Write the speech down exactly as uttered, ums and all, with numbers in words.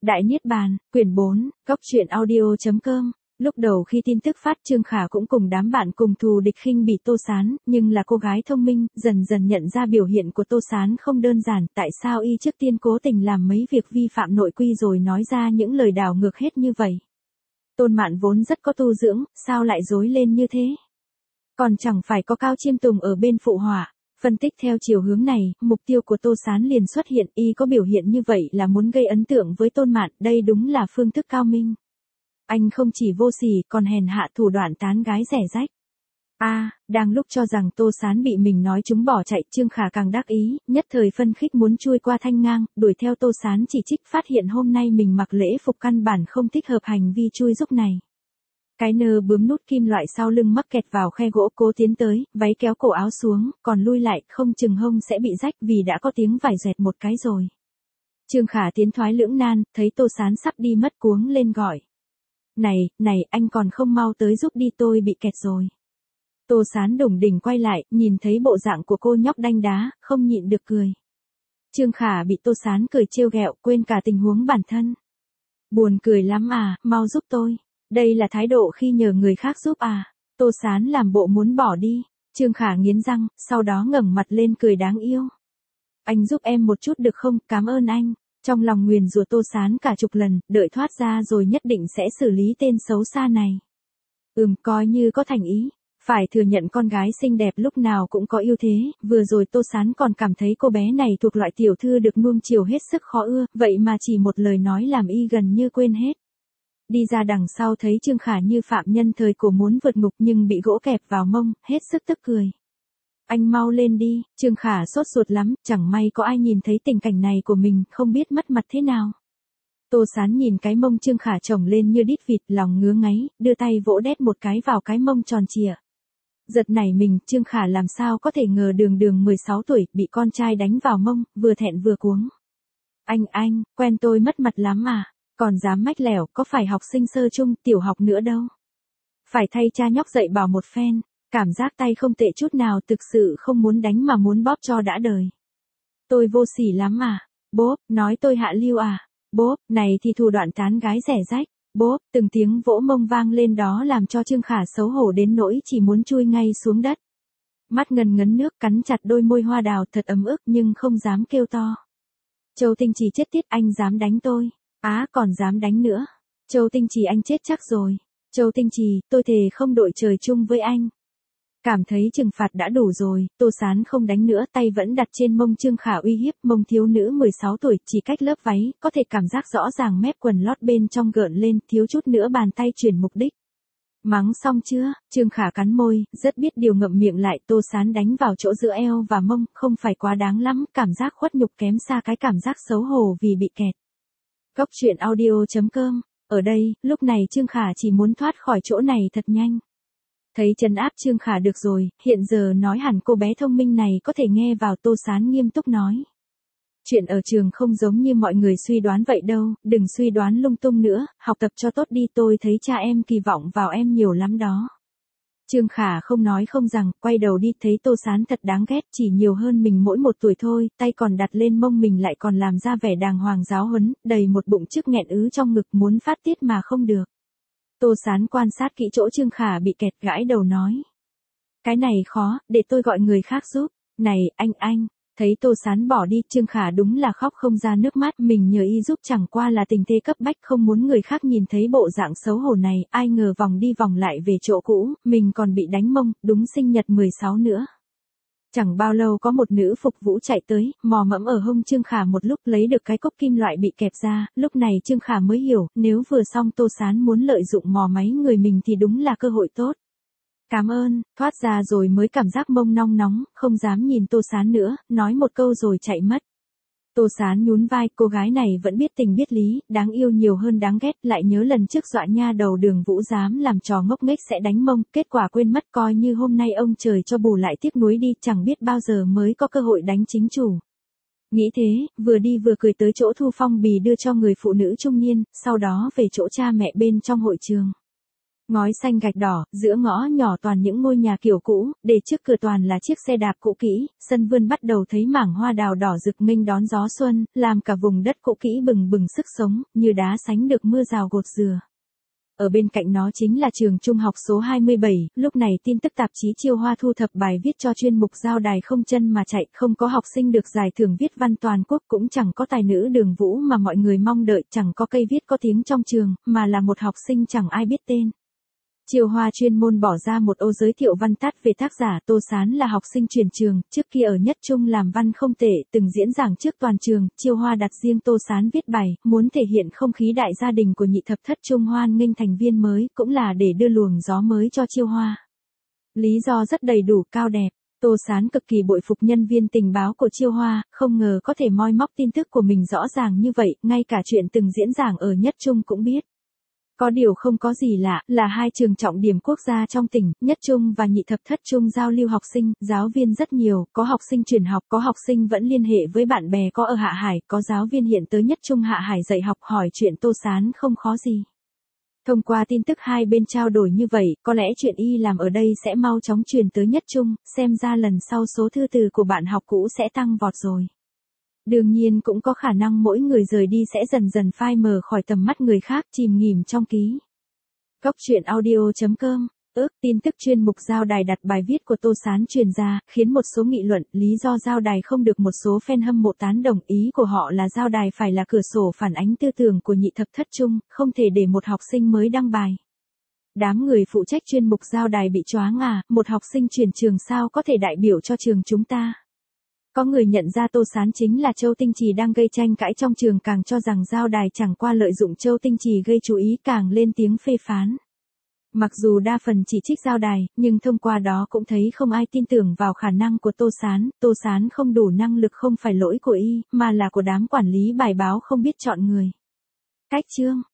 Đại Niết Bàn, quyển bốn, góc truyện audio chấm com. Lúc đầu khi tin tức phát, Trương Khả cũng cùng đám bạn cùng thù địch khinh bỉ Tô Sán, nhưng là cô gái thông minh, dần dần nhận ra biểu hiện của Tô Sán không đơn giản, tại sao y trước tiên cố tình làm mấy việc vi phạm nội quy rồi nói ra những lời đảo ngược hết như vậy. Tôn Mạn vốn rất có tu dưỡng, sao lại dối lên như thế? Còn chẳng phải có Cao Chiêm Tùng ở bên phụ họa. Phân tích theo chiều hướng này, mục tiêu của Tô Sán liền xuất hiện, y có biểu hiện như vậy là muốn gây ấn tượng với Tôn Mạn, đây đúng là phương thức cao minh. Anh không chỉ vô sỉ, còn hèn hạ thủ đoạn tán gái rẻ rách. A, à, đang lúc cho rằng Tô Sán bị mình nói chúng bỏ chạy, Trương Khả càng đắc ý, nhất thời phân khích muốn chui qua thanh ngang, đuổi theo Tô Sán chỉ trích, phát hiện hôm nay mình mặc lễ phục căn bản không thích hợp hành vi chui giúp này. Cái nơ bướm nút kim loại sau lưng mắc kẹt vào khe gỗ, cố tiến tới, váy kéo cổ áo xuống, còn lui lại, không chừng hông sẽ bị rách vì đã có tiếng vải dẹt một cái rồi. Trương Khả tiến thoái lưỡng nan, thấy Tô Sán sắp đi mất cuống lên gọi. Này, này, anh còn không mau tới giúp đi, tôi bị kẹt rồi. Tô Sán đủng đỉnh quay lại, nhìn thấy bộ dạng của cô nhóc đanh đá, không nhịn được cười. Trương Khả bị Tô Sán cười trêu ghẹo, quên cả tình huống bản thân. Buồn cười lắm à, mau giúp tôi. Đây là thái độ khi nhờ người khác giúp à? Tô Sán làm bộ muốn bỏ đi. Trương Khả nghiến răng, sau đó ngẩng mặt lên cười đáng yêu. Anh giúp em một chút được không, cảm ơn anh. Trong lòng nguyền rủa Tô Sán cả chục lần, đợi thoát ra rồi nhất định sẽ xử lý tên xấu xa này. Ừm, coi như có thành ý. Phải thừa nhận con gái xinh đẹp lúc nào cũng có ưu thế, vừa rồi Tô Sán còn cảm thấy cô bé này thuộc loại tiểu thư được nuông chiều hết sức khó ưa, vậy mà chỉ một lời nói làm y gần như quên hết. Đi ra đằng sau thấy Trương Khả như phạm nhân thời cổ muốn vượt ngục nhưng bị gỗ kẹp vào mông, hết sức tức cười. Anh mau lên đi, Trương Khả sốt ruột lắm, chẳng may có ai nhìn thấy tình cảnh này của mình, không biết mất mặt thế nào. Tô Sán nhìn cái mông Trương Khả chồng lên như đít vịt, lòng ngứa ngáy, đưa tay vỗ đét một cái vào cái mông tròn trịa. Giật nảy mình, Trương Khả làm sao có thể ngờ đường đường mười sáu tuổi, bị con trai đánh vào mông, vừa thẹn vừa cuống. Anh, anh, quen tôi mất mặt lắm à? Còn dám mách lẻo, có phải học sinh sơ trung, tiểu học nữa đâu. Phải thay cha nhóc dạy bảo một phen, cảm giác tay không tệ chút nào, thực sự không muốn đánh mà muốn bóp cho đã đời. Tôi vô sỉ lắm à? Bốp, nói tôi hạ lưu à? Bốp, này thì thủ đoạn tán gái rẻ rách. Bốp, từng tiếng vỗ mông vang lên đó làm cho Trương Khả xấu hổ đến nỗi chỉ muốn chui ngay xuống đất. Mắt ngần ngấn nước, cắn chặt đôi môi hoa đào, thật ấm ức nhưng không dám kêu to. Châu Tinh Trì chết tiết, anh dám đánh tôi. Á, à, còn dám đánh nữa. Châu Tinh Trì anh chết chắc rồi. Châu Tinh Trì, tôi thề không đội trời chung với anh. Cảm thấy trừng phạt đã đủ rồi, Tô Sán không đánh nữa, tay vẫn đặt trên mông Trương Khả uy hiếp, mông thiếu nữ mười sáu tuổi, chỉ cách lớp váy, có thể cảm giác rõ ràng mép quần lót bên trong gợn lên, thiếu chút nữa bàn tay chuyển mục đích. Mắng xong chưa? Trương Khả cắn môi, rất biết điều ngậm miệng lại, Tô Sán đánh vào chỗ giữa eo và mông, không phải quá đáng lắm, cảm giác khuất nhục kém xa cái cảm giác xấu hổ vì bị kẹt. Góc truyện audio chấm com. Ở đây, lúc này Trương Khả chỉ muốn thoát khỏi chỗ này thật nhanh. Thấy trấn áp Trương Khả được rồi, hiện giờ nói hẳn cô bé thông minh này có thể nghe vào. Tô Sán nghiêm túc nói. Chuyện ở trường không giống như mọi người suy đoán vậy đâu, đừng suy đoán lung tung nữa, học tập cho tốt đi, tôi thấy cha em kỳ vọng vào em nhiều lắm đó. Trương Khả không nói không rằng, quay đầu đi, thấy Tô Sán thật đáng ghét, chỉ nhiều hơn mình mỗi một tuổi thôi, tay còn đặt lên mông mình lại còn làm ra vẻ đàng hoàng giáo huấn, đầy một bụng chức nghẹn ứ trong ngực muốn phát tiết mà không được. Tô Sán quan sát kỹ chỗ Trương Khả bị kẹt, gãi đầu nói. Cái này khó, để tôi gọi người khác giúp. Này, anh anh. Thấy Tô Sán bỏ đi, Trương Khả đúng là khóc không ra nước mắt, mình nhờ y giúp chẳng qua là tình thế cấp bách, không muốn người khác nhìn thấy bộ dạng xấu hổ này, ai ngờ vòng đi vòng lại về chỗ cũ, mình còn bị đánh mông, đúng sinh nhật mười sáu nữa. Chẳng bao lâu có một nữ phục vụ chạy tới, mò mẫm ở hông Trương Khả một lúc, lấy được cái cốc kim loại bị kẹp ra, lúc này Trương Khả mới hiểu, nếu vừa xong Tô Sán muốn lợi dụng mò máy người mình thì đúng là cơ hội tốt. Cảm ơn, thoát ra rồi mới cảm giác mông nong nóng, không dám nhìn Tô Sán nữa, nói một câu rồi chạy mất. Tô Sán nhún vai, cô gái này vẫn biết tình biết lý, đáng yêu nhiều hơn đáng ghét, lại nhớ lần trước dọa nha đầu Đường Vũ dám làm trò ngốc nghếch sẽ đánh mông, kết quả quên mất, coi như hôm nay ông trời cho bù lại, tiếc nuối đi, chẳng biết bao giờ mới có cơ hội đánh chính chủ. Nghĩ thế, vừa đi vừa cười tới chỗ thu phong bì đưa cho người phụ nữ trung niên, sau đó về chỗ cha mẹ bên trong hội trường. Ngói xanh gạch đỏ, giữa ngõ nhỏ toàn những ngôi nhà kiểu cũ, để trước cửa toàn là chiếc xe đạp cũ kỹ, sân vườn bắt đầu thấy mảng hoa đào đỏ rực nghênh đón gió xuân, làm cả vùng đất cũ kỹ bừng bừng sức sống, như đá sánh được mưa rào gột dừa. Ở bên cạnh nó chính là trường trung học số hai mươi bảy, lúc này tin tức tạp chí Chiêu Hoa thu thập bài viết cho chuyên mục Giao đài không chân mà chạy, không có học sinh được giải thưởng viết văn toàn quốc, cũng chẳng có tài nữ Đường Vũ mà mọi người mong đợi, chẳng có cây viết có tiếng trong trường, mà là một học sinh chẳng ai biết tên. Chiêu Hoa chuyên môn bỏ ra một ô giới thiệu văn tắt về tác giả. Tô Sán là học sinh chuyển trường, trước kia ở Nhất Trung làm văn không tệ, từng diễn giảng trước toàn trường. Chiêu Hoa đặt riêng Tô Sán viết bài, muốn thể hiện không khí đại gia đình của nhị thập thất Trung hoan nghênh thành viên mới, cũng là để đưa luồng gió mới cho Chiêu Hoa. Lý do rất đầy đủ, cao đẹp. Tô Sán cực kỳ bội phục nhân viên tình báo của Chiêu Hoa, không ngờ có thể moi móc tin tức của mình rõ ràng như vậy, ngay cả chuyện từng diễn giảng ở Nhất Trung cũng biết. Có điều không có gì lạ, là hai trường trọng điểm quốc gia trong tỉnh, Nhất Trung và Nhị Thập Thất Trung giao lưu học sinh, giáo viên rất nhiều, có học sinh chuyển học, có học sinh vẫn liên hệ với bạn bè có ở Hạ Hải, có giáo viên hiện tới Nhất Trung Hạ Hải dạy học hỏi chuyện Tô Sán không khó gì. Thông qua tin tức hai bên trao đổi như vậy, có lẽ chuyện y làm ở đây sẽ mau chóng truyền tới Nhất Trung, xem ra lần sau số thư từ của bạn học cũ sẽ tăng vọt rồi. Đương nhiên cũng có khả năng mỗi người rời đi sẽ dần dần phai mờ khỏi tầm mắt người khác, chìm nghỉm trong ký. Góc truyện audio chấm com. Ước tin tức chuyên mục Giao đài đặt bài viết của Tô Sán truyền ra, khiến một số nghị luận, lý do Giao đài không được một số fan hâm mộ tán đồng, ý của họ là Giao đài phải là cửa sổ phản ánh tư tưởng của Nhị Thập Thất Trung, không thể để một học sinh mới đăng bài. Đám người phụ trách chuyên mục Giao đài bị choáng à, một học sinh chuyển trường sao có thể đại biểu cho trường chúng ta. Có người nhận ra Tô Sán chính là Châu Tinh Trì đang gây tranh cãi trong trường, càng cho rằng Giao đài chẳng qua lợi dụng Châu Tinh Trì gây chú ý, càng lên tiếng phê phán. Mặc dù đa phần chỉ trích Giao đài, nhưng thông qua đó cũng thấy không ai tin tưởng vào khả năng của Tô Sán. Tô Sán không đủ năng lực không phải lỗi của y, mà là của đám quản lý bài báo không biết chọn người. Cách chương